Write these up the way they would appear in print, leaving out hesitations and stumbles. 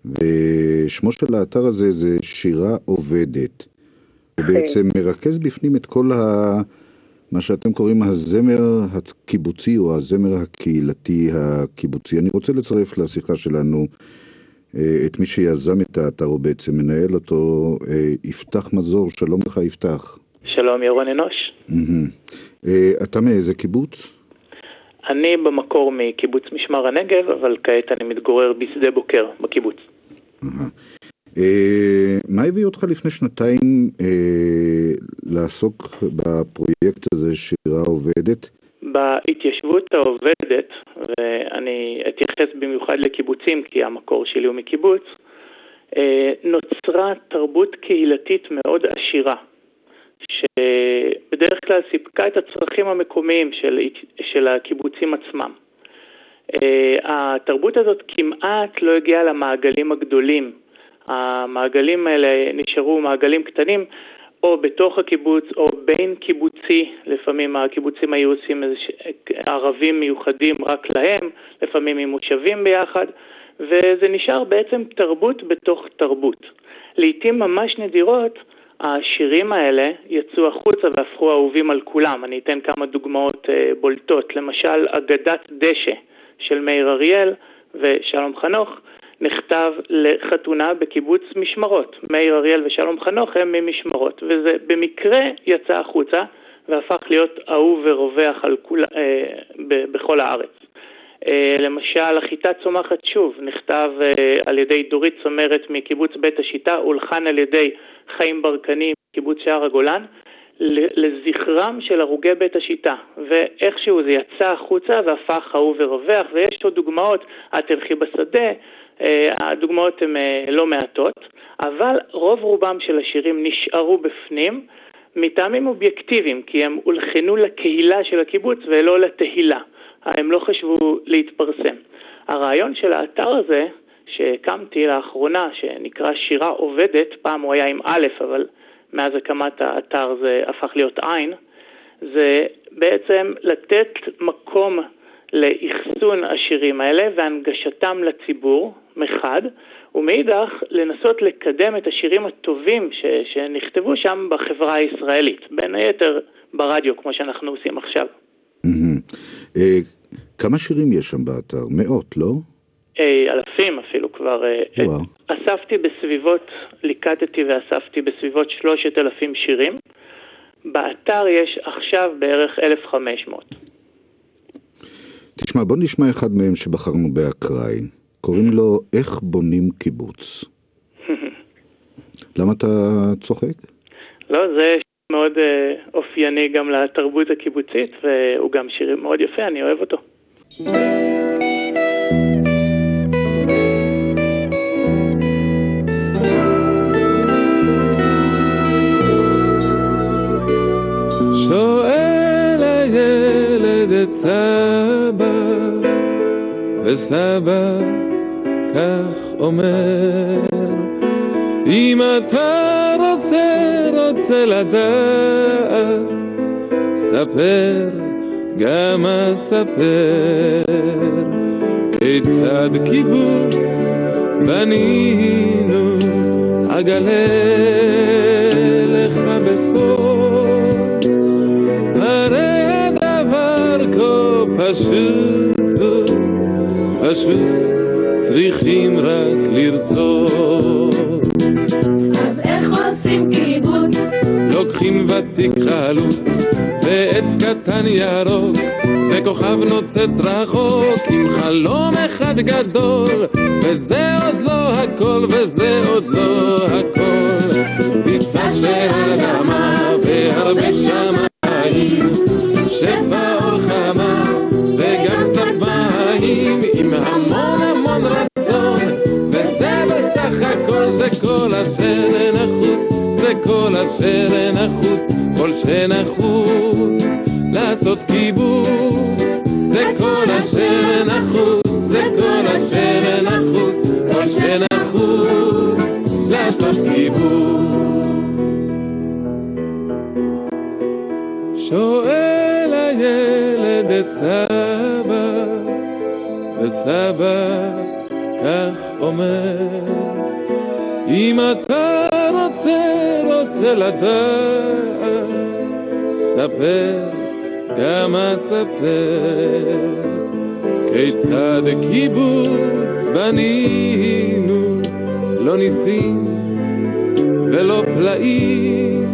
ושמו של האתר הזה זה שירה עובדת. הוא בעצם מרכז בפנים את כל מה שאתם קוראים הזמר הקיבוצי או הזמר הקהילתי הקיבוצי. אני רוצה לצרף לשיחה שלנו את מי שיזם את האתר, הוא בעצם מנהל אותו, יפתח מזור. שלום לך יפתח. שלום ירון אנוש. אתה מאיזה קיבוץ? אני במקור מקיבוץ משמר הנגב, אבל כעת אני מתגורר בשדה בוקר בקיבוץ. מה הביא אותך לפני שנתיים לעסוק בפרויקט הזה שירה עובדת? בהתיישבות העובדת, ואני אתייחס במיוחד לקיבוצים כי המקור שלי הוא מקיבוץ, נוצרה תרבות קהילתית מאוד עשירה, שבדרך כלל סיפקה את הצרכים המקומיים של הקיבוצים עצמם. התרבות הזאת כמעט לא הגיעה למעגלים הגדולים. המעגלים האלה נשארו מעגלים קטנים, או בתוך הקיבוץ, או בין קיבוצי. לפעמים הקיבוצים היו עושים ערבים מיוחדים רק להם, לפעמים עם מושבים ביחד, וזה נשאר בעצם תרבות בתוך תרבות. לעתים ממש נדירות, השירים האלה יצאו החוצה והפכו אהובים על כולם. אני אתן כמה דוגמאות בולטות. למשל, אגדת דשא של מאיר אריאל ושלום חנוך נכתב לחתונה בקיבוץ משמרות. מאיר אריאל ושלום חנוך הם ממשמרות, וזה במקרה יצא החוצה והפך להיות אהוב ורווח בכל הארץ. למשל, החיטה צומחת שוב, נכתב על ידי דורית צומרת מקיבוץ בית השיטה, הולחן על ידי חיים ברקני מקיבוץ שער הגולן, לזכרם של הרוגי בית השיטה, ואיכשהו זה יצא החוצה והפך אהוב ורווח, ויש עוד דוגמאות, את תלכי בשדה, הדוגמאות הן לא מעטות, אבל רוב רובם של השירים נשארו בפנים, מטעמים אובייקטיביים, כי הם הולחנו לקהילה של הקיבוץ ולא לתהילה. הם לא חשבו להתפרסם. הרעיון של האתר הזה, שהקמתי לאחרונה, שנקרא שירה עובדת, פעם הוא היה עם א', אבל מאז הקמת האתר זה הפך להיות עין, זה בעצם לתת מקום לאחסון השירים האלה והנגשתם לציבור מחד, ומאידך לנסות לקדם את השירים הטובים שנכתבו שם בחברה הישראלית, בין היתר ברדיו כמו שאנחנו עושים עכשיו. כמה שירים יש שם באתר? מאות, לא? אלפים אפילו כבר. אספתי בסביבות, ליקטתי ואספתי בסביבות 3,000 שירים. באתר יש עכשיו בערך 1,500. תשמע, בוא נשמע אחד מהם שבחרנו באקראי. קוראים לו איך בונים קיבוץ. למה אתה צוחק? לא, זה מאוד אופייני גם לתרבות הקיבוצית, והוא גם שיר מאוד יפה, אני אוהב אותו. שואל הילד את סבא, וסבא כך אומר, אם אתה רוצה לדעת, ספר גם אספר, כיצד קיבוץ בנינו, אגלה לך בסוד, הרי הדבר כה פשוט, צריכים רק לרצות. אז איך עושים קיבוץ? לוקחים ותיק חלוץ ועץ קטן ירוק וכוכב נוצץ רחוק עם חלום אחד גדול, וזה עוד לא הכל, וזה עוד לא הכל. פיסה של אדמה והרבה שמיים, שפע אור חמה וגם קצת מים, עם המון המון רצון, וזה בסך הכל, זה כל אשר נחוץ, זה כל אשר נחוץ, כל שנחוץ לעשות קיבוץ, זה כל אשר נחוץ, זה כל אשר נחוץ, כל שנחוץ לעשות קיבוץ. שואל הילד את סבא, וסבא כך אומר, אומר, אם אתה רוצה לדעת, ספר, גם אספר, כיצד קיבוץ בנינו, לא ניסים ולא פלאים,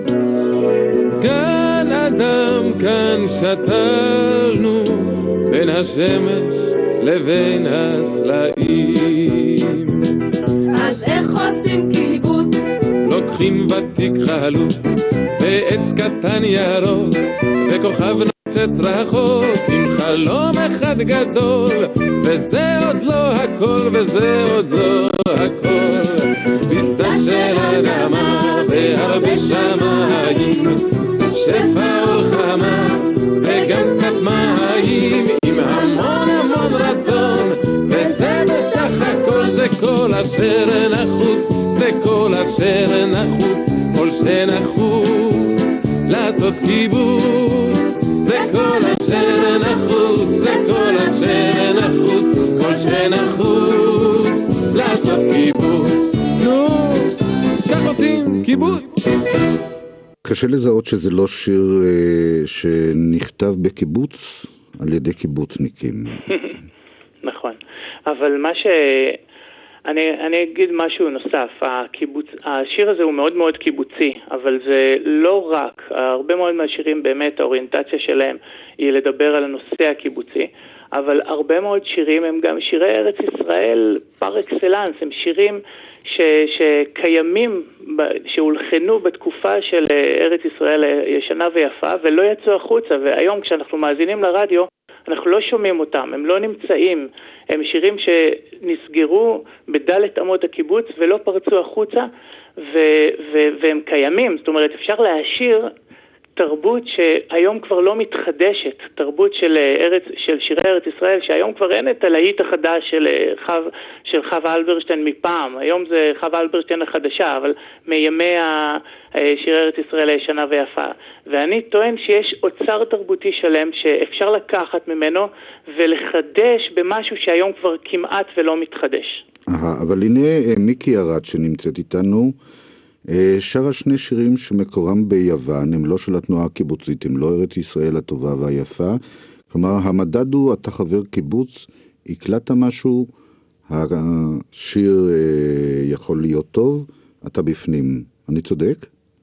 כאן אדם, כאן שתלנו, בין השמש לבין הסלעים. אז איך עושים קיבוץ? לוקחים ותיק חלוץ, ועץ קטן ירוק, וכוכב נוצץ רחוק, עם חלום אחד גדול, וזה עוד לא הכל, וזה עוד לא הכל. ביסה של אדמה והרבה שמיים, שפע ולחמה וגם קצת מים, עם המון המון רצון, וזה בסך הכל, זה כל אשר נחוץ, זה כל אשר נחוץ, כל שנחוץ לעשות קיבוץ, זה כל אשר נחוץ, זה כל אשר נחוץ, כל שנחוץ לעשות קיבוץ. נו, כך עושים קיבוץ. קשה לזהות שזה לא שיר שנכתב בקיבוץ על ידי קיבוצניקים. נכון, אבל אני אגיד משהו נוסף. השיר הזה הוא מאוד מאוד קיבוצי, אבל זה לא רק. הרבה מאוד מהשירים באמת האוריינטציה שלהם היא לדבר על הנושא הקיבוצי, אבל הרבה מאוד שירים הם גם שירי ארץ ישראל פר אקסלנס, הם שירים שקיימים, שהולחנו בתקופה של ארץ ישראל ישנה ויפה ולא יצאו החוצה, והיום כשאנחנו מאזינים לרדיו אנחנו לא שומעים אותם, הם לא נמצאים, הם שירים שנסגרו בדלת אמות הקיבוץ ולא פרצו החוצה, והם קיימים. זאת אומרת, אפשר להשאיר תרבות שהיום כבר לא מתחדשת, תרבות של שירי ארץ ישראל, שהיום כבר אין את הלהיט החדש של חווה אלברשטיין מפעם. היום זה חווה אלברשטיין החדשה, אבל מימי שירי ארץ ישראל הישנה ויפה. ואני טוען שיש אוצר תרבותי שלם שאפשר לקחת ממנו ולחדש במשהו שהיום כבר כמעט ולא מתחדש. אבל הנה מיקי ירד שנמצאת איתנו, שרה שני שירים שמקורם ביוון, הם לא של התנועה הקיבוצית, הם לא ארץ ישראל הטובה והיפה. כלומר, המדד הוא, אתה חבר קיבוץ, הקלטת משהו, השיר יכול להיות טוב, אתה בפנים. אני צודק?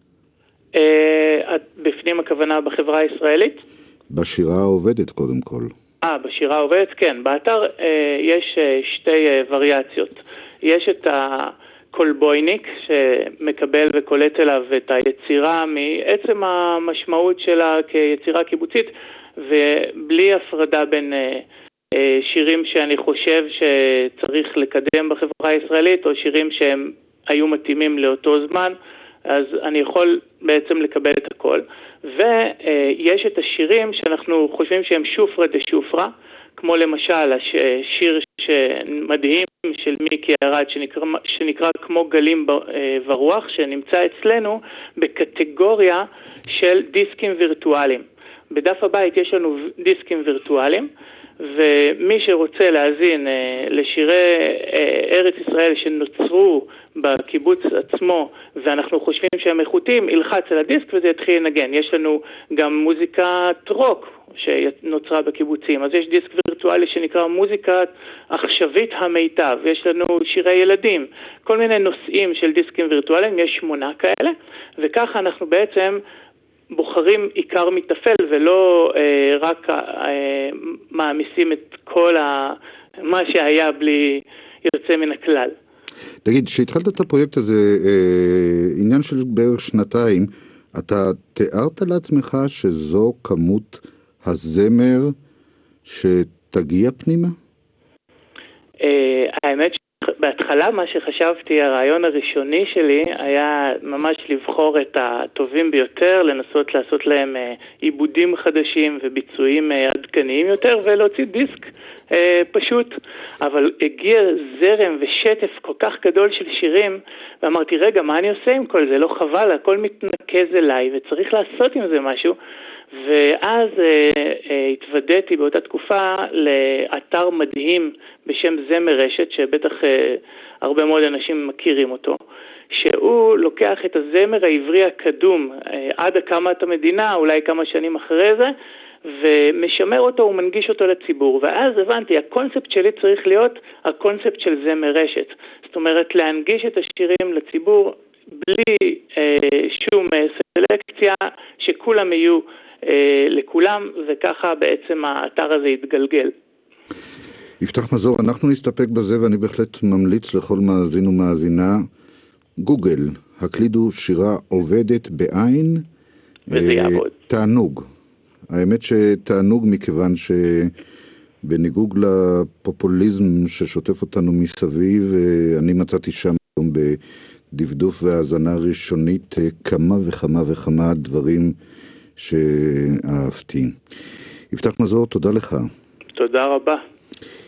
בפנים הכוונה בחברה הישראלית? בשירה העובדת קודם כל. בשירה העובדת, כן. באתר יש שתי וריאציות. יש את קולבויניק שמקבל וקולט אליו את היצירה מעצם המשמעות שלה כיצירה קיבוצית, ובלי הפרדה בין שירים שאני חושב שצריך לקדם בחברה הישראלית או שירים שהם היו מתאימים לאותו זמן, אז אני יכול בעצם לקבל את הכל. ויש את השירים שאנחנו חושבים שהם שופרה דשופרה, כמו למשל השיר שמדהים של מיקי ירד שנקרא כמו גלים ברוח, שנמצא אצלנו בקטגוריה של דיסקים וירטואליים. בדף הבית יש לנו דיסקים וירטואליים, ומי שרוצה להאזין לשירי ארץ ישראל שנוצרו בקיבוץ עצמו ואנחנו חושבים שהם איכותיים, ילחץ על הדיסק וזה יתחיל לנגן. יש לנו גם מוזיקת רוק שנוצרה בקיבוצים, אז יש דיסק וירטואלי שנקרא מוזיקת עכשווית המיטב, יש לנו שירי ילדים, כל מיני נושאים של דיסקים וירטואליים, יש 8 כאלה, וככה אנחנו בעצם בוחרים עיקר מתפל ולא רק מעמיסים את כל מה שהיה בלי יוצא מן הכלל. תגיד, שהתחלת את הפרויקט הזה, עניין של בערך 2 אתה תיארת לעצמך שזו כמות הזמר שתגיע פנימה? האמת בהתחלה מה שחשבתי, הרעיון הראשוני שלי היה ממש לבחור את הטובים ביותר, לנסות לעשות להם עיבודים חדשים וביצועים עדכניים יותר ולהוציא דיסק פשוט. אבל הגיע זרם ושטף כל כך גדול של שירים ואמרתי, רגע, מה אני עושה עם כל זה? לא חבל, הכל מתנקז אליי וצריך לעשות עם זה משהו. ואז התוודעתי באותה תקופה לאתר מדהים בשם זמר רשת, שבטח הרבה מאוד אנשים מכירים אותו, שהוא לוקח את הזמר העברי הקדום עד הקמת המדינה, אולי כמה שנים אחרי זה, ומשמר אותו ומנגיש אותו לציבור. ואז הבנתי, הקונספט שלי צריך להיות הקונספט של זמר רשת. זאת אומרת, להנגיש את השירים לציבור בלי שום סלקציה, שכולם יהיו לכולם, וככה בעצם האתר הזה יתגלגל. יפתח מזור, אנחנו נסתפק בזה, ואני בהחלט ממליץ לכל מאזין ומאזינה, גוגל, הקלידו שירה עובדת בעין, וזה יעבוד. תענוג. האמת שתענוג, מכיוון שבניגוד לפופוליזם ששוטף אותנו מסביב, אני מצאתי שם בדפדוף והאזנה ראשונית כמה וכמה דברים שאהבתי. יפתח מזור, תודה לך. תודה רבה.